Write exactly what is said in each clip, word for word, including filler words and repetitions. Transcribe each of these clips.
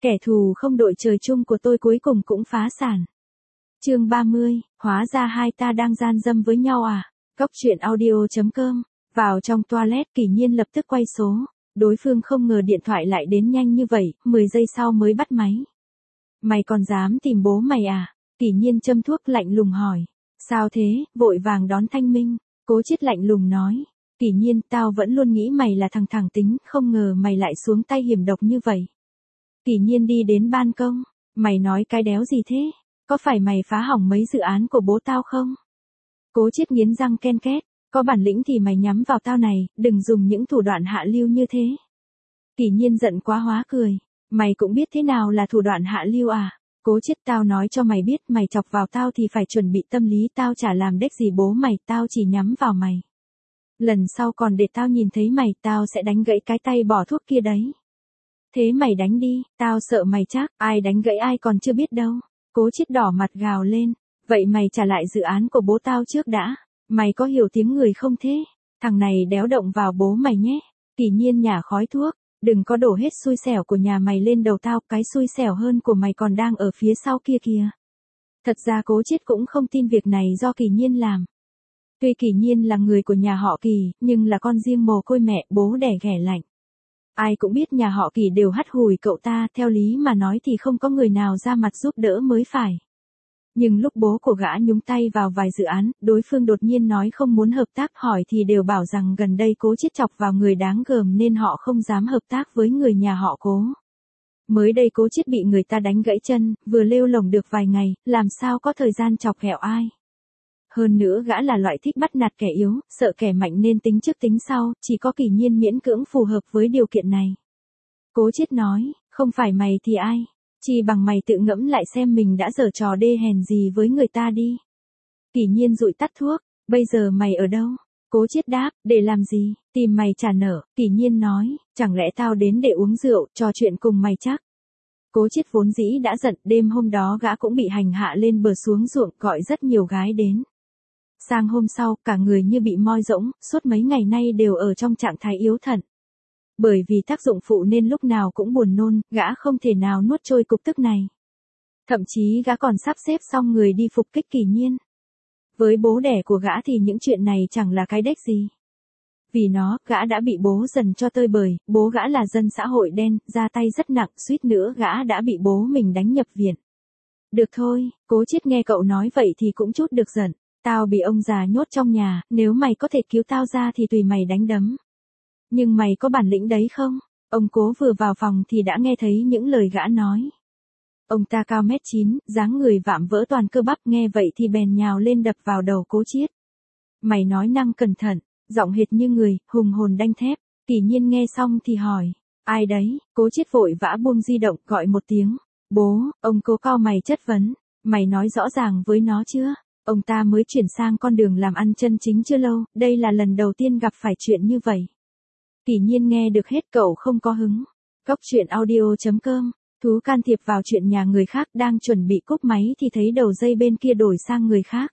Kẻ thù không đội trời chung của tôi cuối cùng cũng phá sản. Chương ba mươi, hóa ra hai ta đang gian dâm với nhau à? Góc truyện audio chấm com. Vào trong toilet, Kỷ Nhiên lập tức quay số. Đối phương không ngờ điện thoại lại đến nhanh như vậy, mười giây sau mới bắt máy. Mày còn dám tìm bố mày à? Kỷ Nhiên châm thuốc lạnh lùng hỏi. Sao thế? Vội vàng đón thanh minh. Cố Chiết lạnh lùng nói. Kỷ Nhiên, tao vẫn luôn nghĩ mày là thằng thẳng tính, không ngờ mày lại xuống tay hiểm độc như vậy. Kỷ Nhiên đi đến ban công. Mày nói cái đéo gì thế? Có phải mày phá hỏng mấy dự án của bố tao không? Cố Chiết nghiến răng ken két. Có bản lĩnh thì mày nhắm vào tao này, đừng dùng những thủ đoạn hạ lưu như thế. Kỷ Nhiên giận quá hóa cười. Mày cũng biết thế nào là thủ đoạn hạ lưu à? Cố Chiết, tao nói cho mày biết, mày chọc vào tao thì phải chuẩn bị tâm lý, tao chả làm đếch gì bố mày, tao chỉ nhắm vào mày. Lần sau còn để tao nhìn thấy mày, tao sẽ đánh gãy cái tay bỏ thuốc kia đấy. Thế mày đánh đi, tao sợ mày chắc, ai đánh gãy ai còn chưa biết đâu. Cố Chiết đỏ mặt gào lên. Vậy mày trả lại dự án của bố tao trước đã. Mày có hiểu tiếng người không thế? Thằng này đéo động vào bố mày nhé. Kỷ Nhiên nhả khói thuốc. Đừng có đổ hết xui xẻo của nhà mày lên đầu tao, cái xui xẻo hơn của mày còn đang ở phía sau kia kìa. Thật ra Cố Chiết cũng không tin việc này do Kỷ Nhiên làm. Tuy Kỷ Nhiên là người của nhà họ Kỷ, nhưng là con riêng mồ côi mẹ, bố đẻ ghẻ lạnh. Ai cũng biết nhà họ Kỷ đều hắt hủi cậu ta, theo lý mà nói thì không có người nào ra mặt giúp đỡ mới phải. Nhưng lúc bố của gã nhúng tay vào vài dự án, đối phương đột nhiên nói không muốn hợp tác, hỏi thì đều bảo rằng gần đây Cố Chiết chọc vào người đáng gờm nên họ không dám hợp tác với người nhà họ Cố. Mới đây Cố Chiết bị người ta đánh gãy chân, vừa lêu lổng được vài ngày, làm sao có thời gian chọc ghẹo ai. Hơn nữa gã là loại thích bắt nạt kẻ yếu, sợ kẻ mạnh nên tính trước tính sau, chỉ có Kỷ Nhiên miễn cưỡng phù hợp với điều kiện này. Cố Chiết nói, không phải mày thì ai? Chỉ bằng mày tự ngẫm lại xem mình đã giở trò đê hèn gì với người ta đi. Kỷ Nhiên dụi tắt thuốc, bây giờ mày ở đâu? Cố Chiết đáp, để làm gì? Tìm mày trả nợ. Kỷ Nhiên nói, chẳng lẽ tao đến để uống rượu, trò chuyện cùng mày chắc? Cố Chiết vốn dĩ đã giận, đêm hôm đó gã cũng bị hành hạ lên bờ xuống ruộng, gọi rất nhiều gái đến. Sang hôm sau, cả người như bị moi rỗng, suốt mấy ngày nay đều ở trong trạng thái yếu thận. Bởi vì tác dụng phụ nên lúc nào cũng buồn nôn, gã không thể nào nuốt trôi cục tức này. Thậm chí gã còn sắp xếp xong người đi phục kích Kỷ Nhiên. Với bố đẻ của gã thì những chuyện này chẳng là cái đếch gì. Vì nó, gã đã bị bố dần cho tơi bời, bố gã là dân xã hội đen, ra tay rất nặng, suýt nữa gã đã bị bố mình đánh nhập viện. Được thôi, Cố Chiết nghe cậu nói vậy thì cũng chút được giận. Tao bị ông già nhốt trong nhà, nếu mày có thể cứu tao ra thì tùy mày đánh đấm. Nhưng mày có bản lĩnh đấy không? Ông Cố vừa vào phòng thì đã nghe thấy những lời gã nói. Ông ta cao mét chín, dáng người vạm vỡ toàn cơ bắp, nghe vậy thì bèn nhào lên đập vào đầu Cố Chiết. Mày nói năng cẩn thận, giọng hệt như người, hùng hồn đanh thép. Kỷ Nhiên nghe xong thì hỏi, ai đấy? Cố Chiết vội vã buông di động, gọi một tiếng. Bố. Ông Cố cau mày chất vấn, mày nói rõ ràng với nó chưa? Ông ta mới chuyển sang con đường làm ăn chân chính chưa lâu, đây là lần đầu tiên gặp phải chuyện như vậy. Kỷ Nhiên nghe được hết, cậu không có hứng. Góc truyện audio chấm com. Thú can thiệp vào chuyện nhà người khác, đang chuẩn bị cúp máy thì thấy đầu dây bên kia đổi sang người khác.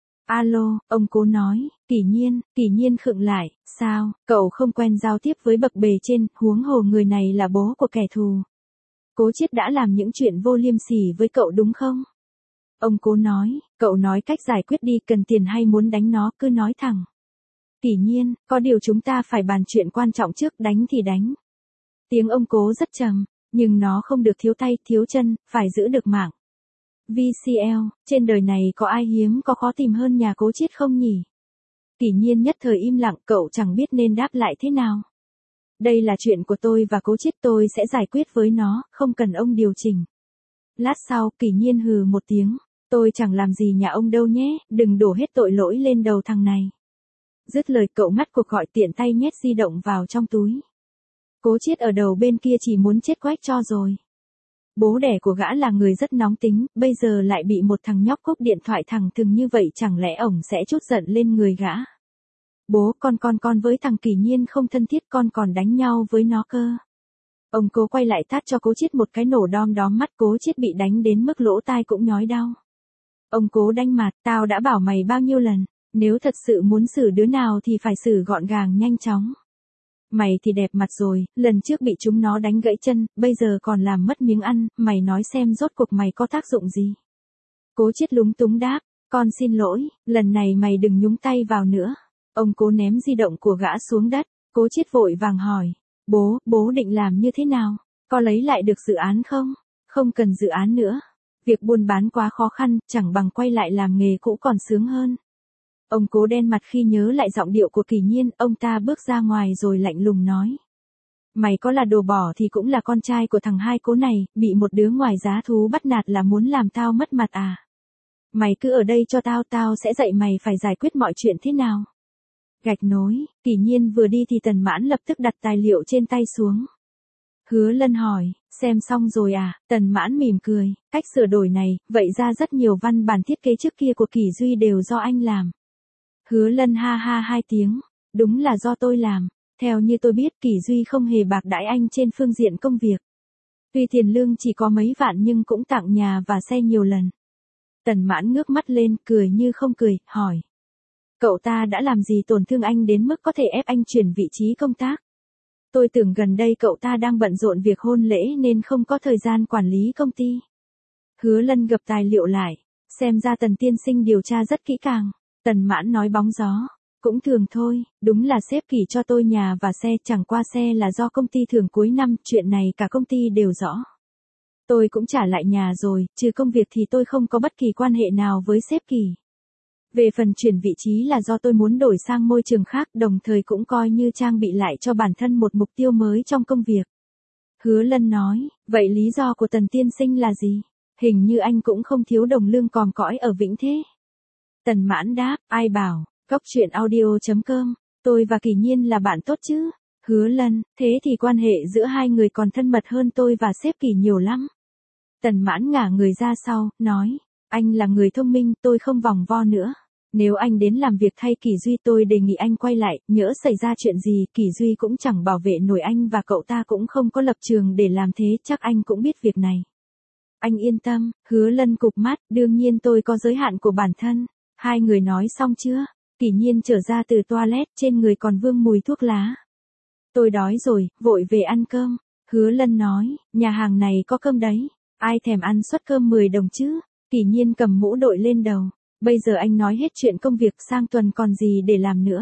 Alo, ông Cố nói. Kỷ Nhiên. Kỷ Nhiên khựng lại. Sao, cậu không quen giao tiếp với bậc bề trên, huống hồ người này là bố của kẻ thù. Cố Chiết đã làm những chuyện vô liêm sỉ với cậu đúng không? Ông Cố nói, cậu nói cách giải quyết đi, cần tiền hay muốn đánh nó, cứ nói thẳng. Kỷ Nhiên, có điều chúng ta phải bàn chuyện quan trọng trước, đánh thì đánh. Tiếng ông Cố rất trầm, nhưng nó không được thiếu tay, thiếu chân, phải giữ được mạng. vê xê lờ, trên đời này có ai hiếm có khó tìm hơn nhà Cố Chiết không nhỉ? Kỷ Nhiên nhất thời im lặng, cậu chẳng biết nên đáp lại thế nào. Đây là chuyện của tôi và Cố Chiết, tôi sẽ giải quyết với nó, không cần ông điều chỉnh. Lát sau, Kỷ Nhiên hừ một tiếng. Tôi chẳng làm gì nhà ông đâu nhé, đừng đổ hết tội lỗi lên đầu thằng này. Dứt lời cậu ngắt cuộc gọi, tiện tay nhét di động vào trong túi. Cố Chiết ở đầu bên kia chỉ muốn chết quách cho rồi. Bố đẻ của gã là người rất nóng tính, bây giờ lại bị một thằng nhóc cúp điện thoại thẳng thừng như vậy, chẳng lẽ ổng sẽ trút giận lên người gã. Bố, con con con với thằng Kỷ Nhiên không thân thiết, con còn đánh nhau với nó cơ. Ông Cố quay lại tát cho Cố Chiết một cái nổ đom đóm mắt, Cố Chiết bị đánh đến mức lỗ tai cũng nhói đau. Ông Cố đanh mặt, tao đã bảo mày bao nhiêu lần, nếu thật sự muốn xử đứa nào thì phải xử gọn gàng nhanh chóng. Mày thì đẹp mặt rồi, lần trước bị chúng nó đánh gãy chân, bây giờ còn làm mất miếng ăn, mày nói xem rốt cuộc mày có tác dụng gì. Cố Chiết lúng túng đáp, con xin lỗi, lần này mày đừng nhúng tay vào nữa. Ông Cố ném di động của gã xuống đất, Cố Chiết vội vàng hỏi, bố, bố định làm như thế nào? Có lấy lại được dự án không? Không cần dự án nữa. Việc buôn bán quá khó khăn, chẳng bằng quay lại làm nghề cũ còn sướng hơn. Ông Cố đen mặt khi nhớ lại giọng điệu của Kỳ Nhiên, ông ta bước ra ngoài rồi lạnh lùng nói. Mày có là đồ bỏ thì cũng là con trai của thằng hai Cố này, bị một đứa ngoài giá thú bắt nạt là muốn làm tao mất mặt à? Mày cứ ở đây cho tao, tao sẽ dạy mày phải giải quyết mọi chuyện thế nào. Gạch nối, Kỳ Nhiên vừa đi thì Tần Mãn lập tức đặt tài liệu trên tay xuống. Hứa Lân hỏi, xem xong rồi à? Tần Mãn mỉm cười, cách sửa đổi này, vậy ra rất nhiều văn bản thiết kế trước kia của Kỳ Duy đều do anh làm. Hứa Lân ha ha hai tiếng, đúng là do tôi làm. Theo như tôi biết Kỳ Duy không hề bạc đãi anh trên phương diện công việc. Tuy tiền lương chỉ có mấy vạn nhưng cũng tặng nhà và xe nhiều lần. Tần Mãn ngước mắt lên, cười như không cười, hỏi. Cậu ta đã làm gì tổn thương anh đến mức có thể ép anh chuyển vị trí công tác? Tôi tưởng gần đây cậu ta đang bận rộn việc hôn lễ nên không có thời gian quản lý công ty. Hứa Lân gập tài liệu lại, xem ra Tần tiên sinh điều tra rất kỹ càng. Tần Mãn nói bóng gió, cũng thường thôi, đúng là sếp Kỳ cho tôi nhà và xe, chẳng qua xe là do công ty thưởng cuối năm, chuyện này cả công ty đều rõ. Tôi cũng trả lại nhà rồi, trừ công việc thì tôi không có bất kỳ quan hệ nào với sếp Kỳ. Về phần chuyển vị trí là do tôi muốn đổi sang môi trường khác, đồng thời cũng coi như trang bị lại cho bản thân một mục tiêu mới trong công việc. Hứa Lân nói, vậy lý do của Tần tiên sinh là gì? Hình như anh cũng không thiếu đồng lương còm cõi ở Vĩnh thế. Tần Mãn đáp, ai bảo, góc truyện audio chấm com, tôi và Kỳ Nhiên là bạn tốt chứ. Hứa Lân, thế thì quan hệ giữa hai người còn thân mật hơn tôi và sếp Kỳ nhiều lắm. Tần Mãn ngả người ra sau, nói, anh là người thông minh, tôi không vòng vo nữa. Nếu anh đến làm việc thay Kỳ Duy tôi đề nghị anh quay lại, nhỡ xảy ra chuyện gì Kỳ Duy cũng chẳng bảo vệ nổi anh và cậu ta cũng không có lập trường để làm thế, chắc anh cũng biết việc này. Anh yên tâm, Hứa Lân cụp mắt, đương nhiên tôi có giới hạn của bản thân. Hai người nói xong chưa? Kỳ Nhiên trở ra từ toilet, trên người còn vương mùi thuốc lá. Tôi đói rồi, vội về ăn cơm. Hứa Lân nói, nhà hàng này có cơm đấy. Ai thèm ăn suất cơm mười đồng chứ? Kỳ Nhiên cầm mũ đội lên đầu. Bây giờ anh nói hết chuyện công việc, sang tuần còn gì để làm nữa.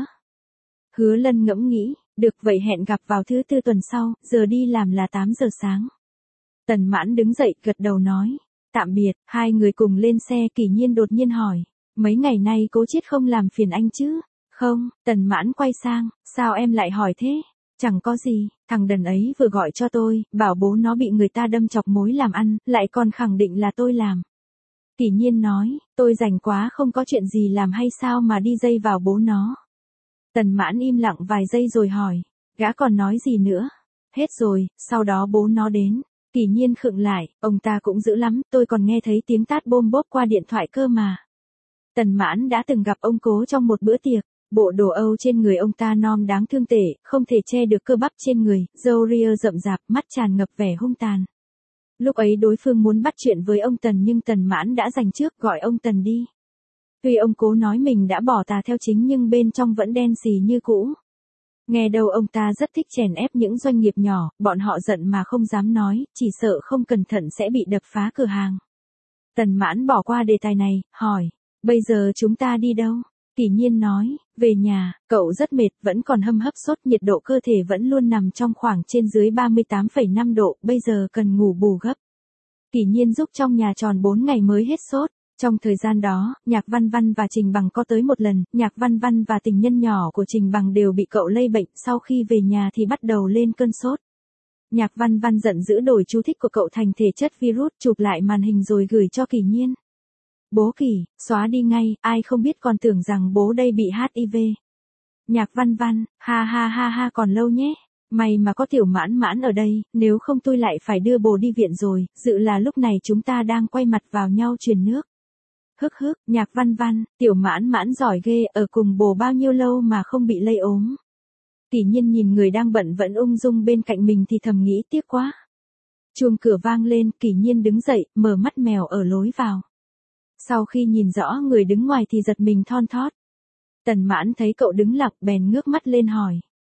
Hứa Lân ngẫm nghĩ, được vậy hẹn gặp vào thứ tư tuần sau, giờ đi làm là tám giờ sáng. Tần Mãn đứng dậy, gật đầu nói, tạm biệt, hai người cùng lên xe. Kỳ Nhiên đột nhiên hỏi, mấy ngày nay Cố Chiết không làm phiền anh chứ? Không, Tần Mãn quay sang, sao em lại hỏi thế? Chẳng có gì, thằng đần ấy vừa gọi cho tôi, bảo bố nó bị người ta đâm chọc mối làm ăn, lại còn khẳng định là tôi làm. Kỳ Nhiên nói, tôi rảnh quá không có chuyện gì làm hay sao mà đi dây vào bố nó. Tần Mãn im lặng vài giây rồi hỏi, gã còn nói gì nữa? Hết rồi, sau đó bố nó đến. Kỳ Nhiên khựng lại, ông ta cũng dữ lắm, tôi còn nghe thấy tiếng tát bôm bốp qua điện thoại cơ mà. Tần Mãn đã từng gặp ông Cố trong một bữa tiệc, bộ đồ Âu trên người ông ta nom đáng thương tệ, không thể che được cơ bắp trên người, râu ria rậm rạp, mắt tràn ngập vẻ hung tàn. Lúc ấy đối phương muốn bắt chuyện với ông Tần nhưng Tần Mãn đã giành trước, gọi ông Tần đi. Tuy ông Cố nói mình đã bỏ tà theo chính nhưng bên trong vẫn đen xì như cũ. Nghe đâu ông ta rất thích chèn ép những doanh nghiệp nhỏ, bọn họ giận mà không dám nói, chỉ sợ không cẩn thận sẽ bị đập phá cửa hàng. Tần Mãn bỏ qua đề tài này, hỏi, bây giờ chúng ta đi đâu? Kỳ Nhiên nói, về nhà, cậu rất mệt, vẫn còn hâm hấp sốt, nhiệt độ cơ thể vẫn luôn nằm trong khoảng trên dưới ba mươi tám phẩy năm độ, bây giờ cần ngủ bù gấp. Kỳ Nhiên giúp trong nhà tròn bốn ngày mới hết sốt. Trong thời gian đó, Nhạc Văn Văn và Trình Bằng có tới một lần, Nhạc Văn Văn và tình nhân nhỏ của Trình Bằng đều bị cậu lây bệnh, sau khi về nhà thì bắt đầu lên cơn sốt. Nhạc Văn Văn giận dữ đổi chú thích của cậu thành thể chất virus, chụp lại màn hình rồi gửi cho Kỳ Nhiên. Bố Kỳ, xóa đi ngay, ai không biết còn tưởng rằng bố đây bị hát i vê. Nhạc Văn Văn, ha ha ha ha còn lâu nhé. May mà có Tiểu Mãn Mãn ở đây, nếu không tôi lại phải đưa bồ đi viện rồi, dự là lúc này chúng ta đang quay mặt vào nhau truyền nước. Hức hức, Nhạc Văn Văn, Tiểu Mãn Mãn giỏi ghê, ở cùng bồ bao nhiêu lâu mà không bị lây ốm. Kỳ Nhiên nhìn người đang bận vẫn ung dung bên cạnh mình thì thầm nghĩ tiếc quá. Chuông cửa vang lên, Kỳ Nhiên đứng dậy, mở mắt mèo ở lối vào. Sau khi nhìn rõ người đứng ngoài thì giật mình thon thót. Tần Mãn thấy cậu đứng lặng bèn ngước mắt lên hỏi.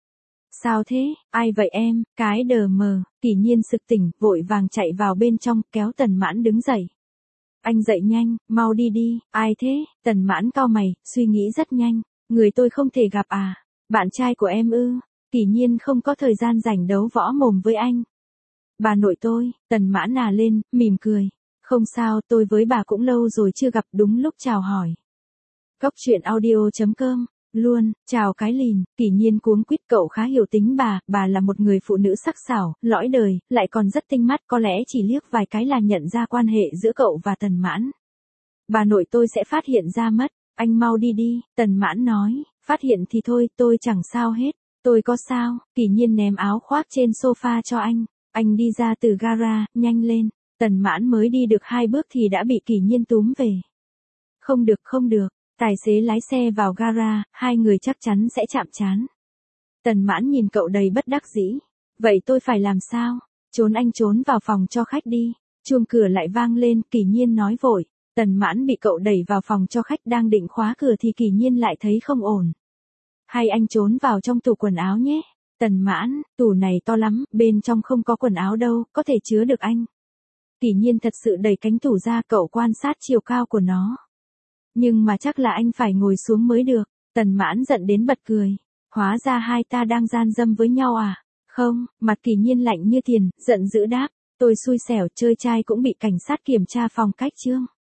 Sao thế, ai vậy em, cái đờ mờ, Kỷ Nhiên sực tỉnh, vội vàng chạy vào bên trong, kéo Tần Mãn đứng dậy. Anh dậy nhanh, mau đi đi, ai thế, Tần Mãn cau mày, suy nghĩ rất nhanh, người tôi không thể gặp à, bạn trai của em ư, Kỷ Nhiên không có thời gian rảnh đấu võ mồm với anh. Bà nội tôi, Tần Mãn nà lên, mỉm cười, không sao, tôi với bà cũng lâu rồi chưa gặp, đúng lúc chào hỏi. Cóc truyện audio chấm com Luôn, chào cái lìn, Kỷ Nhiên cuống quýt, cậu khá hiểu tính bà, bà là một người phụ nữ sắc sảo, lõi đời, lại còn rất tinh mắt, có lẽ chỉ liếc vài cái là nhận ra quan hệ giữa cậu và Tần Mãn. Bà nội tôi sẽ phát hiện ra mất, anh mau đi đi, Tần Mãn nói, phát hiện thì thôi, tôi chẳng sao hết, tôi có sao, Kỷ Nhiên ném áo khoác trên sofa cho anh, anh đi ra từ gara, nhanh lên, Tần Mãn mới đi được hai bước thì đã bị Kỷ Nhiên túm về. Không được không được. Tài xế lái xe vào gara, hai người chắc chắn sẽ chạm trán. Tần Mãn nhìn cậu đầy bất đắc dĩ. Vậy tôi phải làm sao? Trốn anh trốn vào phòng cho khách đi. Chuông cửa lại vang lên, Kỷ Nhiên nói vội. Tần Mãn bị cậu đẩy vào phòng cho khách, đang định khóa cửa thì Kỷ Nhiên lại thấy không ổn. Hay anh trốn vào trong tủ quần áo nhé. Tần Mãn, tủ này to lắm, bên trong không có quần áo đâu, có thể chứa được anh. Kỷ Nhiên thật sự đẩy cánh tủ ra, cậu quan sát chiều cao của nó. Nhưng mà chắc là anh phải ngồi xuống mới được. Tần Mãn giận đến bật cười. Hóa ra hai ta đang gian dâm với nhau à? Không, mặt Kỷ Nhiên lạnh như tiền, giận dữ đáp. Tôi xui xẻo, chơi trai cũng bị cảnh sát kiểm tra phong cách chương.